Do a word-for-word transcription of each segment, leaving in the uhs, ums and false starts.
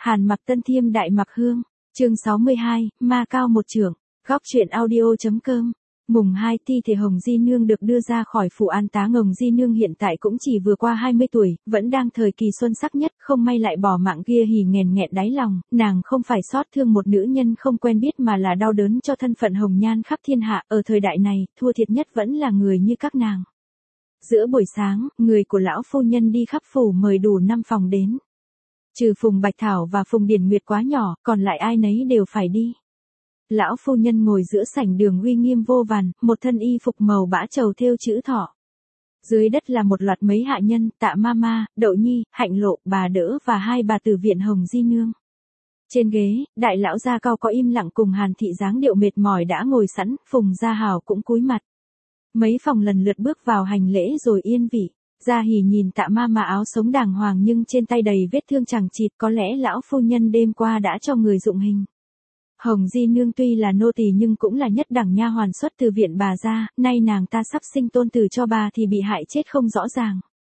Hàn Mặc Tân Thiêm Đại Mặc Hương, chương sáu mươi hai, Ma Cao Một Chưởng, góc truyện audio.com. Mùng hai thi thể Hồng Di Nương được đưa ra khỏi phủ an táng. Hồng Di Nương hiện tại cũng chỉ vừa qua hai mươi tuổi, vẫn đang thời kỳ xuân sắc nhất, không may lại bỏ mạng. Kia hỉ nghèn nghẹn đáy lòng, nàng không phải xót thương một nữ nhân không quen biết mà là đau đớn cho thân phận hồng nhan khắp thiên hạ. Ở thời đại này, thua thiệt nhất vẫn là người như các nàng. Giữa buổi sáng, người của lão phu nhân đi khắp phủ mời đủ năm phòng đến. Trừ Phùng Bạch Thảo và Phùng Điển Nguyệt quá nhỏ, còn lại ai nấy đều phải đi. Lão phu nhân ngồi giữa sảnh đường uy nghiêm vô vàn, một thân y phục màu bã trầu thêu chữ thọ. Dưới đất là một loạt mấy hạ nhân, Tạ Mama, Đậu Nhi, Hạnh Lộ, Bà Đỡ và hai bà tử viện Hồng Di Nương. Trên ghế, đại lão gia Cao có im lặng cùng Hàn Thị dáng điệu mệt mỏi đã ngồi sẵn, Phùng Gia Hào cũng cúi mặt. Mấy phòng lần lượt bước vào hành lễ rồi yên vị. Gia Hỉ nhìn Tạ Mama áo sống đàng hoàng nhưng trên tay đầy vết thương chằng chịt, có lẽ lão phu nhân đêm qua đã cho người dụng hình. Hồng Di Nương tuy là nô tỳ nhưng cũng là nhất đẳng nha hoàn xuất từ viện bà gia, nay nàng ta sắp sinh tôn tử cho bà thì bị hại chết không rõ ràng.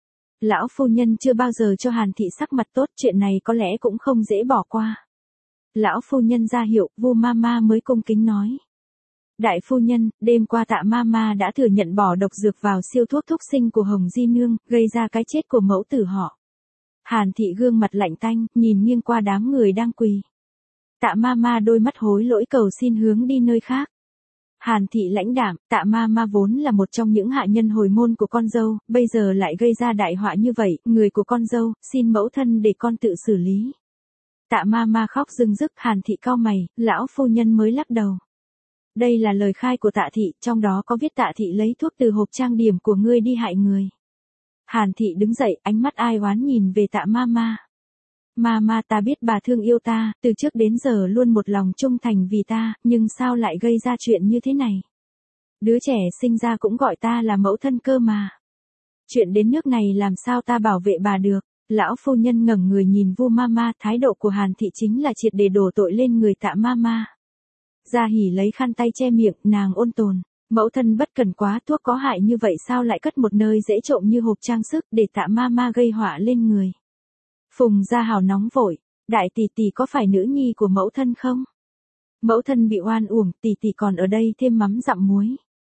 Lão phu nhân chưa bao giờ cho Hàn Thị sắc mặt tốt, chuyện này có lẽ cũng không dễ bỏ qua. Lão phu nhân ra hiệu, Vu Mama mới cung kính nói. Đại phu nhân, đêm qua Tạ Mama đã thừa nhận bỏ độc dược vào siêu thuốc thúc sinh của Hồng Di Nương, gây ra cái chết của mẫu tử họ. Hàn Thị gương mặt lạnh tanh, nhìn nghiêng qua đám người đang quỳ. Tạ Mama đôi mắt hối lỗi cầu xin hướng đi nơi khác. Hàn Thị lãnh đạm, Tạ Mama vốn là một trong những hạ nhân hồi môn của con dâu, bây giờ lại gây ra đại họa như vậy, người của con dâu, xin mẫu thân để con tự xử lý. Tạ Mama khóc rưng rức, Hàn Thị cau mày, lão phu nhân mới lắc đầu. Đây là lời khai của Tạ Thị, trong đó có viết Tạ Thị lấy thuốc từ hộp trang điểm của ngươi đi hại người. Hàn Thị đứng dậy, ánh mắt ai oán nhìn về Tạ Mama. Mama, ta biết bà thương yêu ta, từ trước đến giờ luôn một lòng trung thành vì ta, nhưng sao lại gây ra chuyện như thế này? Đứa trẻ sinh ra cũng gọi ta là mẫu thân cơ mà. Chuyện đến nước này làm sao ta bảo vệ bà được? Lão phu nhân ngẩng người nhìn Vu Mama, thái độ của Hàn Thị chính là triệt để đổ tội lên người Tạ Mama. Gia Hỉ lấy khăn tay che miệng, nàng ôn tồn. Mẫu thân bất cần quá, thuốc có hại như vậy sao lại cất một nơi dễ trộm như hộp trang sức để Tạ Mama gây họa lên người. Phùng Gia Hào nóng vội, đại tỷ tỷ có phải nữ nhi của mẫu thân không? Mẫu thân bị oan uổng, tỷ tỷ còn ở đây thêm mắm dặm muối.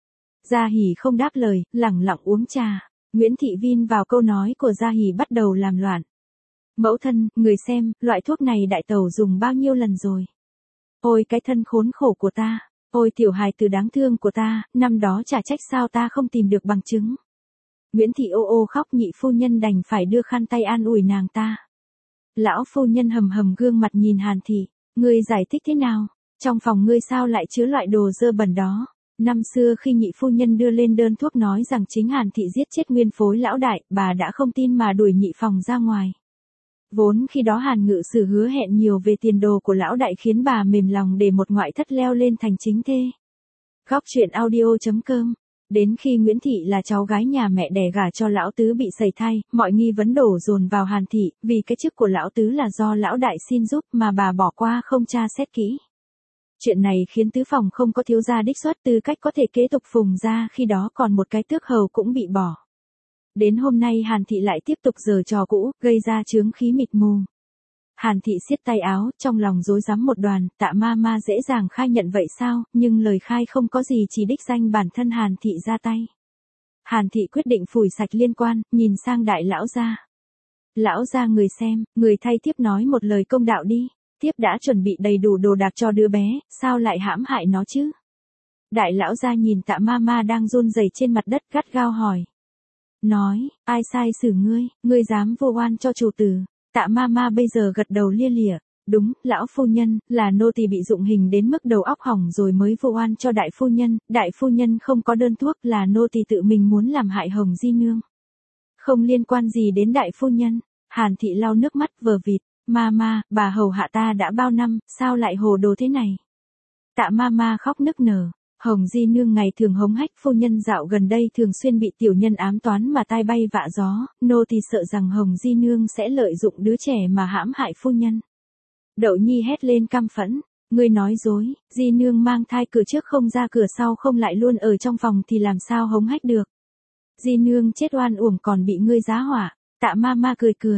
Gia Hỉ không đáp lời, lẳng lặng uống trà. Nguyễn Thị Vin vào câu nói của Gia Hỉ bắt đầu làm loạn. Mẫu thân, người xem, loại thuốc này đại tẩu dùng bao nhiêu lần rồi? Ôi cái thân khốn khổ của ta, ôi tiểu hài tử đáng thương của ta, năm đó chả trách sao ta không tìm được bằng chứng. Nguyễn Thị ô ô khóc, nhị phu nhân đành phải đưa khăn tay an ủi nàng ta. Lão phu nhân hầm hầm gương mặt nhìn Hàn Thị, ngươi giải thích thế nào? Trong phòng ngươi sao lại chứa loại đồ dơ bẩn đó? Năm xưa khi nhị phu nhân đưa lên đơn thuốc nói rằng chính Hàn Thị giết chết nguyên phối lão đại, bà đã không tin mà đuổi nhị phòng ra ngoài. Vốn khi đó Hàn Ngự Sử hứa hẹn nhiều về tiền đồ của lão đại khiến bà mềm lòng để một ngoại thất leo lên thành chính thê. Góc truyện audio.com. Đến khi Nguyễn Thị là cháu gái nhà mẹ đẻ gả cho lão tứ bị sẩy thai, mọi nghi vấn đổ dồn vào Hàn Thị, vì cái chức của lão tứ là do lão đại xin giúp mà bà bỏ qua không tra xét kỹ. Chuyện này khiến tứ phòng không có thiếu gia đích xuất tư cách có thể kế tục Phùng gia, khi đó còn một cái tước hầu cũng bị bỏ. Đến hôm nay Hàn Thị lại tiếp tục giở trò cũ, gây ra chướng khí mịt mù. Hàn Thị siết tay áo, trong lòng rối rắm một đoàn, Tạ Mama dễ dàng khai nhận vậy sao, nhưng lời khai không có gì chỉ đích danh bản thân Hàn Thị ra tay. Hàn Thị quyết định phủi sạch liên quan, nhìn sang đại lão gia. Lão gia người xem, người thay tiếp nói một lời công đạo đi, tiếp đã chuẩn bị đầy đủ đồ đạc cho đứa bé, sao lại hãm hại nó chứ? Đại lão gia nhìn Tạ Mama đang run rẩy trên mặt đất gắt gao hỏi. Nói, ai sai xử ngươi, ngươi dám vô oan cho chủ tử? Tạ Mama bây giờ gật đầu lia lịa, đúng, lão phu nhân, là nô tỳ bị dụng hình đến mức đầu óc hỏng rồi mới vô oan cho đại phu nhân, đại phu nhân không có đơn thuốc, là nô tỳ tự mình muốn làm hại Hồng Di Nương. Không liên quan gì đến đại phu nhân. Hàn Thị lau nước mắt vờ vịt, Mama, bà hầu hạ ta đã bao năm, sao lại hồ đồ thế này? Tạ Mama khóc nức nở. Hồng Di Nương ngày thường hống hách, phu nhân dạo gần đây thường xuyên bị tiểu nhân ám toán mà tai bay vạ gió, nô tỳ sợ rằng Hồng Di Nương sẽ lợi dụng đứa trẻ mà hãm hại phu nhân. Đậu Nhi hét lên căm phẫn, ngươi nói dối, Di Nương mang thai cửa trước không ra cửa sau không lại luôn ở trong phòng thì làm sao hống hách được. Di Nương chết oan uổng còn bị ngươi giá họa. Tạ Mama cười cười,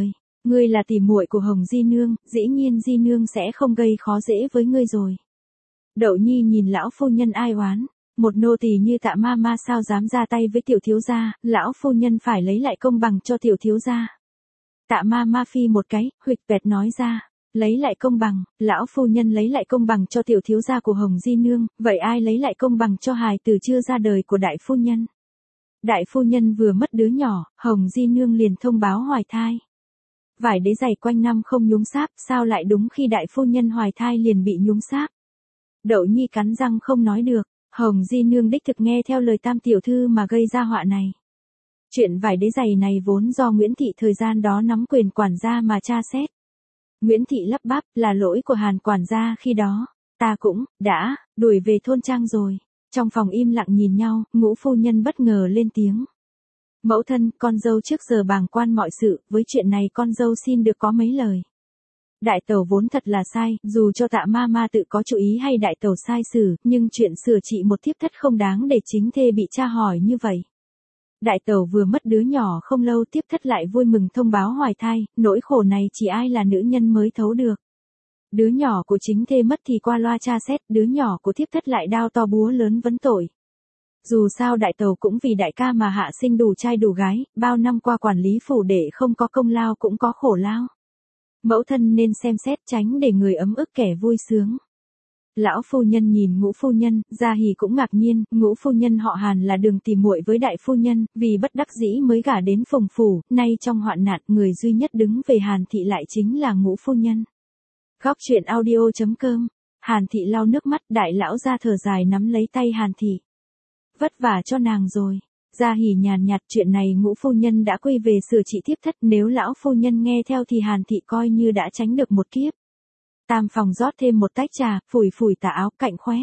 Ngươi là tỉ muội của Hồng Di Nương, dĩ nhiên Di Nương sẽ không gây khó dễ với ngươi rồi. Đậu Nhi nhìn lão phu nhân ai oán, một nô tỳ như Tạ ma ma sao dám ra tay với tiểu thiếu gia, lão phu nhân phải lấy lại công bằng cho tiểu thiếu gia. Tạ ma ma phi một cái, huỵch bẹt nói ra, lấy lại công bằng, lão phu nhân lấy lại công bằng cho tiểu thiếu gia của Hồng Di Nương, vậy ai lấy lại công bằng cho hài tử chưa ra đời của đại phu nhân? Đại phu nhân vừa mất đứa nhỏ, Hồng Di Nương liền thông báo hoài thai. Vải đế dày quanh năm không nhúng sáp, sao lại đúng khi đại phu nhân hoài thai liền bị nhúng sáp? Đậu Nhi cắn răng không nói được, Hồng Di Nương đích thực nghe theo lời tam tiểu thư mà gây ra họa này. Chuyện vải đế dày này vốn do Nguyễn Thị thời gian đó nắm quyền quản gia mà tra xét. Nguyễn Thị lắp bắp, là lỗi của Hàn quản gia khi đó, ta cũng, đã, đuổi về thôn trang rồi. Trong phòng im lặng nhìn nhau, Ngũ phu nhân bất ngờ lên tiếng. Mẫu thân, con dâu trước giờ bàng quan mọi sự, với chuyện này con dâu xin được có mấy lời. Đại tẩu vốn thật là sai, dù cho Tạ ma ma tự có chủ ý hay đại tẩu sai xử, nhưng chuyện sửa trị một thiếp thất không đáng để chính thê bị tra hỏi như vậy. Đại tẩu vừa mất đứa nhỏ không lâu tiếp thất lại vui mừng thông báo hoài thai, nỗi khổ này chỉ ai là nữ nhân mới thấu được. Đứa nhỏ của chính thê mất thì qua loa tra xét, đứa nhỏ của thiếp thất lại đao to búa lớn vấn tội. Dù sao đại tẩu cũng vì đại ca mà hạ sinh đủ trai đủ gái, bao năm qua quản lý phủ để không có công lao cũng có khổ lao. Mẫu thân nên xem xét tránh để người ấm ức kẻ vui sướng. Lão phu nhân nhìn Ngũ phu nhân, Gia Hỉ cũng ngạc nhiên, Ngũ phu nhân họ Hàn là đường tỉ muội với đại phu nhân, vì bất đắc dĩ mới gả đến Phùng phủ, nay trong hoạn nạn, người duy nhất đứng về Hàn thị lại chính là Ngũ phu nhân. Góc truyện audio chấm com. Hàn thị lau nước mắt, đại lão ra thở dài nắm lấy tay Hàn thị. Vất vả cho nàng rồi. Gia Hỉ nhàn nhạt, chuyện này Ngũ phu nhân đã quy về sửa trị thiếp thất, nếu lão phu nhân nghe theo thì Hàn thị coi như đã tránh được một kiếp. Tam phòng rót thêm một tách trà, phủi phủi tà áo cạnh khóe.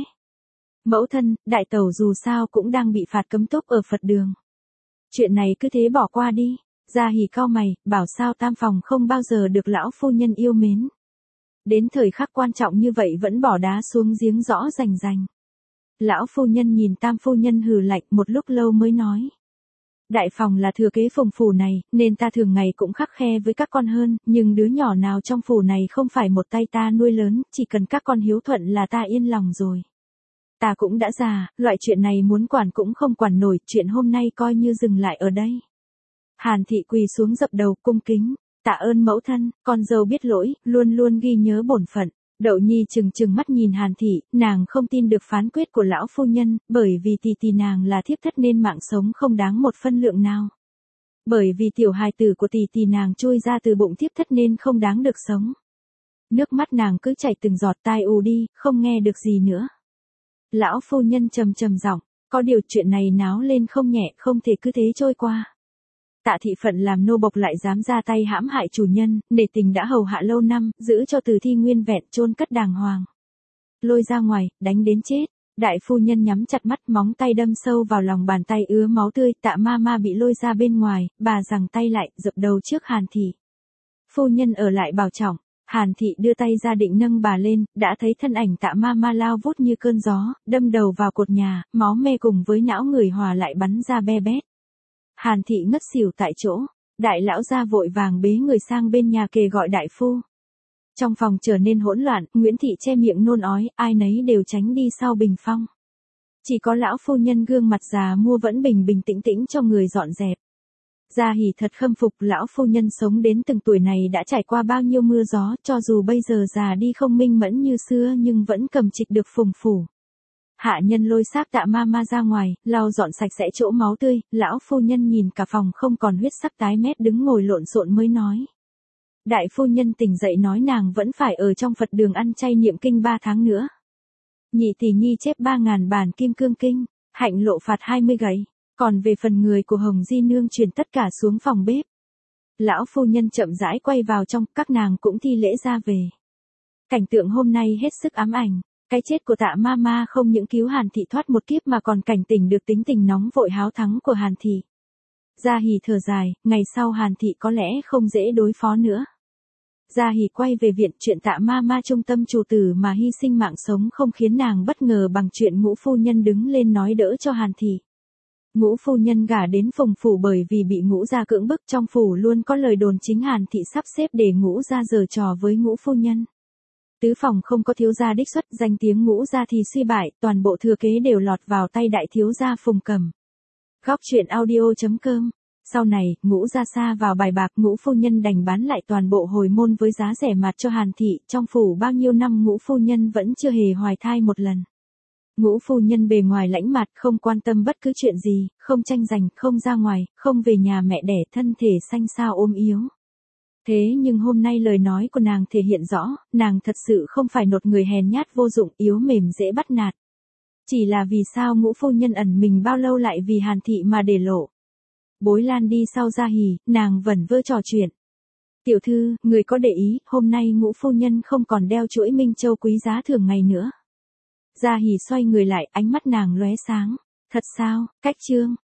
Mẫu thân, đại tẩu dù sao cũng đang bị phạt cấm túc ở Phật đường. Chuyện này cứ thế bỏ qua đi. Gia Hỉ cau mày, bảo sao tam phòng không bao giờ được lão phu nhân yêu mến. Đến thời khắc quan trọng như vậy vẫn bỏ đá xuống giếng rõ rành rành. Lão phu nhân nhìn tam phu nhân hừ lạnh một lúc lâu mới nói. Đại phòng là thừa kế Phùng phủ này, nên ta thường ngày cũng khắc khe với các con hơn, nhưng đứa nhỏ nào trong phủ này không phải một tay ta nuôi lớn, chỉ cần các con hiếu thuận là ta yên lòng rồi. Ta cũng đã già, loại chuyện này muốn quản cũng không quản nổi, chuyện hôm nay coi như dừng lại ở đây. Hàn thị quỳ xuống dập đầu cung kính, tạ ơn mẫu thân, con dâu biết lỗi, luôn luôn ghi nhớ bổn phận. Đậu Nhi chừng chừng mắt nhìn Hàn thị, nàng không tin được phán quyết của lão phu nhân, bởi vì tỷ tỷ nàng là thiếp thất nên mạng sống không đáng một phân lượng nào. Bởi vì tiểu hài tử của tỷ tỷ nàng chui ra từ bụng thiếp thất nên không đáng được sống. Nước mắt nàng cứ chảy từng giọt, tai ù đi, không nghe được gì nữa. Lão phu nhân trầm trầm giọng, có điều chuyện này náo lên không nhẹ, không thể cứ thế trôi qua. Tạ thị phận làm nô bộc lại dám ra tay hãm hại chủ nhân, nể tình đã hầu hạ lâu năm, giữ cho tử thi nguyên vẹn, chôn cất đàng hoàng. Lôi ra ngoài, đánh đến chết. Đại phu nhân nhắm chặt mắt, móng tay đâm sâu vào lòng bàn tay ứa máu tươi, Tạ ma ma bị lôi ra bên ngoài, bà giằng tay lại, dập đầu trước Hàn thị. Phu nhân ở lại bảo trọng. Hàn thị đưa tay ra định nâng bà lên, đã thấy thân ảnh Tạ ma ma lao vút như cơn gió, đâm đầu vào cột nhà, máu me cùng với não người hòa lại bắn ra be bét. Hàn thị ngất xỉu tại chỗ, đại lão gia vội vàng bế người sang bên nhà kề gọi đại phu. Trong phòng trở nên hỗn loạn, Nguyễn thị che miệng nôn ói, ai nấy đều tránh đi sau bình phong. Chỉ có lão phu nhân gương mặt già mua vẫn bình bình tĩnh tĩnh cho người dọn dẹp. Gia Hỉ thật khâm phục, lão phu nhân sống đến từng tuổi này đã trải qua bao nhiêu mưa gió, cho dù bây giờ già đi không minh mẫn như xưa nhưng vẫn cầm trịch được Phùng phủ. Hạ nhân lôi xác Tạ ma ma ra ngoài, lau dọn sạch sẽ chỗ máu tươi, lão phu nhân nhìn cả phòng không còn huyết sắc tái mét đứng ngồi lộn xộn mới nói. Đại phu nhân tỉnh dậy nói nàng vẫn phải ở trong Phật đường ăn chay niệm kinh ba tháng nữa. Nhị tỷ nhi chép ba ngàn bản kim cương kinh, hạnh lộ phạt hai mươi gậy, còn về phần người của Hồng Di Nương truyền tất cả xuống phòng bếp. Lão phu nhân chậm rãi quay vào trong, các nàng cũng thi lễ ra về. Cảnh tượng hôm nay hết sức ám ảnh. Cái chết của Tạ ma ma không những cứu Hàn thị thoát một kiếp mà còn cảnh tỉnh được tính tình nóng vội háo thắng của Hàn thị. Gia Hỉ thở dài, ngày sau Hàn thị có lẽ không dễ đối phó nữa. Gia Hỉ quay về viện, chuyện Tạ ma ma trung tâm chủ tử mà hy sinh mạng sống không khiến nàng bất ngờ bằng chuyện Ngũ phu nhân đứng lên nói đỡ cho Hàn thị. Ngũ phu nhân gả đến Phùng phủ bởi vì bị Ngũ gia cưỡng bức, trong phủ luôn có lời đồn chính Hàn thị sắp xếp để Ngũ gia giở trò với Ngũ phu nhân. Tứ phòng không có thiếu gia đích xuất, danh tiếng Ngũ gia thì suy bại, toàn bộ thừa kế đều lọt vào tay đại thiếu gia Phùng Cầm. Góc truyện audio.com. Sau này, Ngũ gia sa vào bài bạc, Ngũ phu nhân đành bán lại toàn bộ hồi môn với giá rẻ mạt cho Hàn thị, trong phủ bao nhiêu năm Ngũ phu nhân vẫn chưa hề hoài thai một lần. Ngũ phu nhân bề ngoài lãnh mặt, không quan tâm bất cứ chuyện gì, không tranh giành, không ra ngoài, không về nhà mẹ đẻ, thân thể xanh xao ốm yếu. Thế nhưng hôm nay lời nói của nàng thể hiện rõ, nàng thật sự không phải nột người hèn nhát vô dụng, yếu mềm dễ bắt nạt. Chỉ là vì sao Ngũ phu nhân ẩn mình bao lâu lại vì Hàn thị mà để lộ. Bối Lan đi sau Gia Hỉ, nàng vẩn vơ trò chuyện. Tiểu thư, người có để ý, hôm nay Ngũ phu nhân không còn đeo chuỗi minh châu quý giá thường ngày nữa. Gia Hỉ xoay người lại, ánh mắt nàng lóe sáng. Thật sao? Cách chương.